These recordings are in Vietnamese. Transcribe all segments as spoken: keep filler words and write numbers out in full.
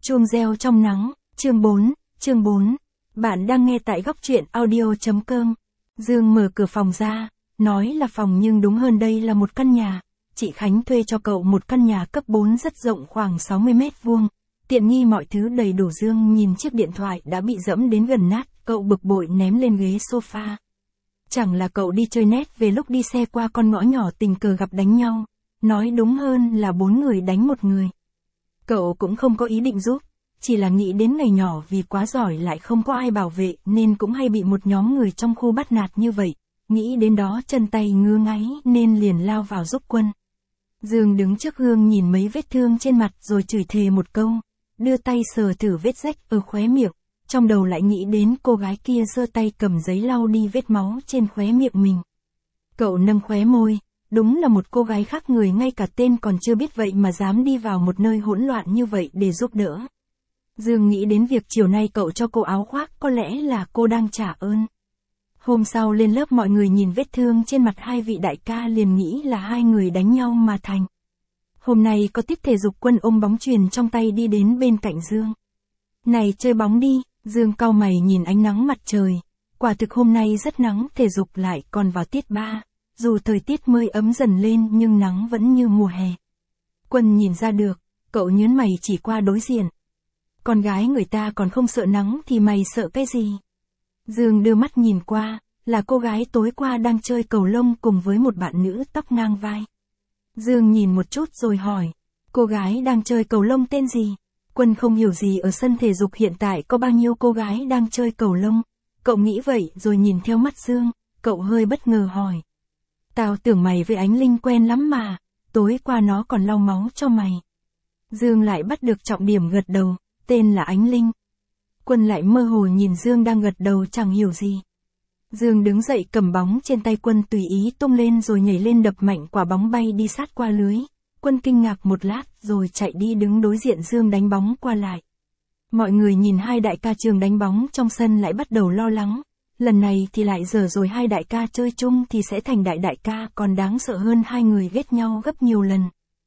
Chuông reo trong nắng, chương bốn, chương bốn. Bạn đang nghe tại góc truyện audio.com. Dương mở cửa phòng ra, nói là phòng nhưng đúng hơn đây là một căn nhà. Chị Khánh thuê cho cậu một căn nhà cấp bốn rất rộng khoảng sáu mươi mét vuông. Tiện nghi mọi thứ đầy đủ. Dương nhìn chiếc điện thoại đã bị dẫm đến gần nát, cậu bực bội ném lên ghế sofa. Chẳng là cậu đi chơi net về lúc đi xe qua con ngõ nhỏ tình cờ gặp đánh nhau. Nói đúng hơn là bốn người đánh một người. Cậu cũng không có ý định giúp, chỉ là nghĩ đến ngày nhỏ vì quá giỏi lại không có ai bảo vệ nên cũng hay bị một nhóm người trong khu bắt nạt như vậy. Nghĩ đến đó chân tay ngứa ngáy nên liền lao vào giúp Quân. Dương đứng trước gương nhìn mấy vết thương trên mặt rồi chửi thề một câu, đưa tay sờ thử vết rách ở khóe miệng, trong đầu lại nghĩ đến cô gái kia giơ tay cầm giấy lau đi vết máu trên khóe miệng mình. Cậu nâng khóe môi. Đúng là một cô gái khác người ngay cả tên còn chưa biết vậy mà dám đi vào một nơi hỗn loạn như vậy để giúp đỡ. Dương nghĩ đến việc chiều nay cậu cho cô áo khoác, có lẽ là cô đang trả ơn. Hôm sau lên lớp mọi người nhìn vết thương trên mặt hai vị đại ca liền nghĩ là hai người đánh nhau mà thành. Hôm nay có tiết thể dục. Quân ôm bóng chuyền trong tay đi đến bên cạnh Dương. Này chơi bóng đi, Dương cau mày nhìn ánh nắng mặt trời. Quả thực hôm nay rất nắng, thể dục lại còn vào tiết ba. Dù thời tiết mới ấm dần lên nhưng nắng vẫn như mùa hè. Quân nhìn ra được, cậu nhớn mày chỉ qua đối diện. Con gái người ta còn không sợ nắng thì mày sợ cái gì? Dương đưa mắt nhìn qua, là cô gái tối qua đang chơi cầu lông cùng với một bạn nữ tóc ngang vai. Dương nhìn một chút rồi hỏi, cô gái đang chơi cầu lông tên gì? Quân không hiểu gì ở sân thể dục hiện tại có bao nhiêu cô gái đang chơi cầu lông. Cậu nghĩ vậy rồi nhìn theo mắt Dương, cậu hơi bất ngờ hỏi. Tao tưởng mày với Ánh Linh quen lắm mà, tối qua nó còn lau máu cho mày. Dương lại bắt được trọng điểm gật đầu, tên là Ánh Linh. Quân lại mơ hồ nhìn Dương đang gật đầu chẳng hiểu gì. Dương đứng dậy cầm bóng trên tay Quân tùy ý tung lên rồi nhảy lên đập mạnh quả bóng bay đi sát qua lưới. Quân kinh ngạc một lát rồi chạy đi đứng đối diện Dương đánh bóng qua lại. Mọi người nhìn hai đại ca trường đánh bóng trong sân lại bắt đầu lo lắng. Lần này thì lại dở rồi, hai đại ca chơi chung thì sẽ thành đại đại ca, còn đáng sợ hơn hai người ghét nhau gấp nhiều lần.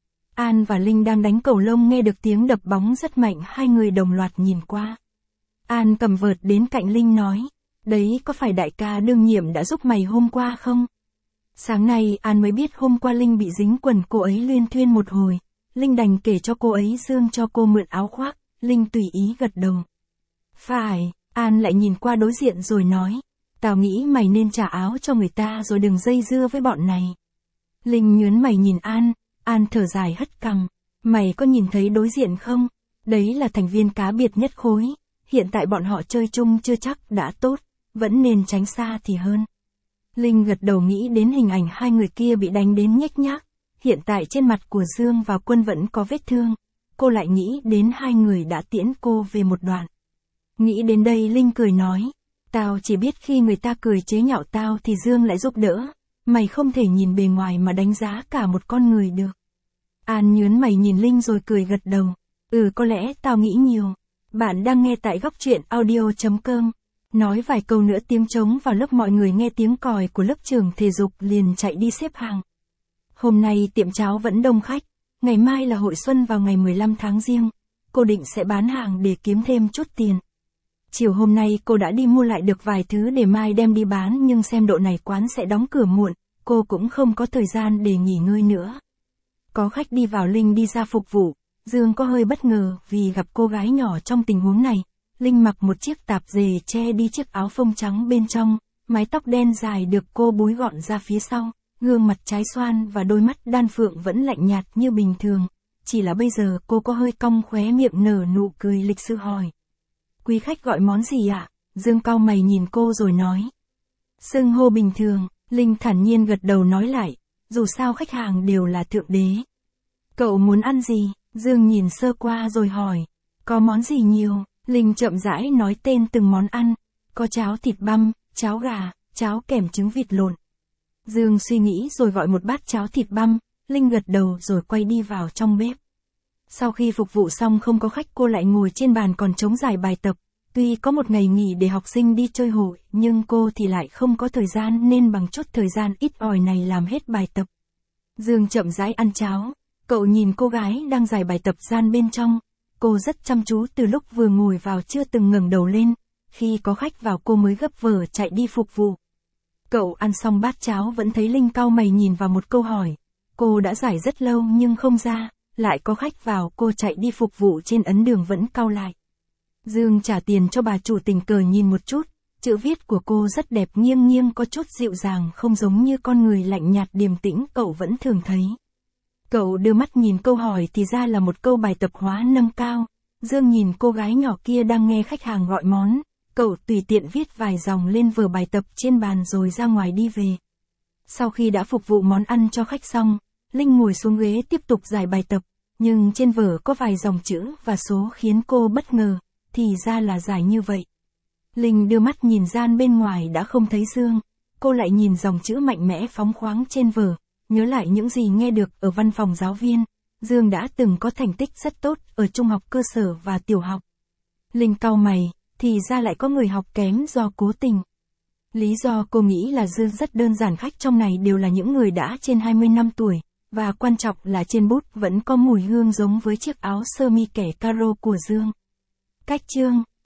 An và Linh đang đánh cầu lông nghe được tiếng đập bóng rất mạnh, hai người đồng loạt nhìn qua. An cầm vợt đến cạnh Linh nói, đấy có phải đại ca đương nhiệm đã giúp mày hôm qua không? Sáng nay An mới biết hôm qua Linh bị dính quần cô ấy luyên thuyên một hồi. Linh đành kể cho cô ấy Dương cho cô mượn áo khoác, Linh tùy ý gật đầu. Phải. An lại nhìn qua đối diện rồi nói, tao nghĩ mày nên trả áo cho người ta rồi đừng dây dưa với bọn này. Linh nhớn mày nhìn An, An thở dài hất cằm, mày có nhìn thấy đối diện không? Đấy là thành viên cá biệt nhất khối, hiện tại bọn họ chơi chung chưa chắc đã tốt, vẫn nên tránh xa thì hơn. Linh gật đầu nghĩ đến hình ảnh hai người kia bị đánh đến nhếch nhác, hiện tại trên mặt của Dương và Quân vẫn có vết thương, cô lại nghĩ đến hai người đã tiễn cô về một đoạn. Nghĩ đến đây Linh cười nói, tao chỉ biết khi người ta cười chế nhạo tao thì Dương lại giúp đỡ, mày không thể nhìn bề ngoài mà đánh giá cả một con người được. An nhớn mày nhìn Linh rồi cười gật đầu, ừ có lẽ tao nghĩ nhiều. Bạn đang nghe tại góc truyện audio.com. Nói vài câu nữa tiếng trống vào lớp, mọi người nghe tiếng còi của lớp trưởng thể dục liền chạy đi xếp hàng. Hôm nay tiệm cháo vẫn đông khách, ngày mai là hội xuân vào ngày mười lăm tháng Giêng, cô định sẽ bán hàng để kiếm thêm chút tiền. Chiều hôm nay cô đã đi mua lại được vài thứ để mai đem đi bán nhưng xem độ này quán sẽ đóng cửa muộn, cô cũng không có thời gian để nghỉ ngơi nữa. Có khách đi vào Linh đi ra phục vụ, Dương có hơi bất ngờ vì gặp cô gái nhỏ trong tình huống này. Linh mặc một chiếc tạp dề che đi chiếc áo phông trắng bên trong, mái tóc đen dài được cô búi gọn ra phía sau, gương mặt trái xoan và đôi mắt đan phượng vẫn lạnh nhạt như bình thường, chỉ là bây giờ cô có hơi cong khóe miệng nở nụ cười lịch sự hỏi. Quý khách gọi món gì ạ? À? Dương cau mày nhìn cô rồi nói. Xưng hô bình thường, Linh thản nhiên gật đầu nói lại, dù sao khách hàng đều là thượng đế. Cậu muốn ăn gì? Dương nhìn sơ qua rồi hỏi. Có món gì nhiều? Linh chậm rãi nói tên từng món ăn. Có cháo thịt băm, cháo gà, cháo kèm trứng vịt lộn. Dương suy nghĩ rồi gọi một bát cháo thịt băm. Linh gật đầu rồi quay đi vào trong bếp. Sau khi phục vụ xong không có khách, cô lại ngồi trên bàn còn trống giải bài tập. Tuy có một ngày nghỉ để học sinh đi chơi hội, nhưng cô thì lại không có thời gian nên bằng chút thời gian ít ỏi này làm hết bài tập. Dương chậm rãi ăn cháo. Cậu nhìn cô gái đang giải bài tập gian bên trong. Cô rất chăm chú từ lúc vừa ngồi vào chưa từng ngẩng đầu lên, khi có khách vào cô mới gấp vở chạy đi phục vụ. Cậu ăn xong bát cháo vẫn thấy Linh cau mày nhìn vào một câu hỏi. Cô đã giải rất lâu nhưng không ra, lại có khách vào cô chạy đi phục vụ trên ấn đường vẫn cau lại. Dương trả tiền cho bà chủ tình cờ nhìn một chút, chữ viết của cô rất đẹp nghiêng nghiêng có chút dịu dàng không giống như con người lạnh nhạt điềm tĩnh cậu vẫn thường thấy. Cậu đưa mắt nhìn câu hỏi thì ra là một câu bài tập hóa nâng cao. Dương nhìn cô gái nhỏ kia đang nghe khách hàng gọi món, cậu tùy tiện viết vài dòng lên vở bài tập trên bàn rồi ra ngoài đi về. Sau khi đã phục vụ món ăn cho khách xong, Linh ngồi xuống ghế tiếp tục giải bài tập, nhưng trên vở có vài dòng chữ và số khiến cô bất ngờ, thì ra là giải như vậy. Linh đưa mắt nhìn gian bên ngoài đã không thấy Dương, cô lại nhìn dòng chữ mạnh mẽ phóng khoáng trên vở, nhớ lại những gì nghe được ở văn phòng giáo viên. Dương đã từng có thành tích rất tốt ở trung học cơ sở và tiểu học. Linh cau mày, thì ra lại có người học kém do cố tình. Lý do cô nghĩ là Dương rất đơn giản, khách trong này đều là những người đã trên hai mươi năm tuổi, và quan trọng là trên bút vẫn có mùi hương giống với chiếc áo sơ mi kẻ caro của Dương. Cách chương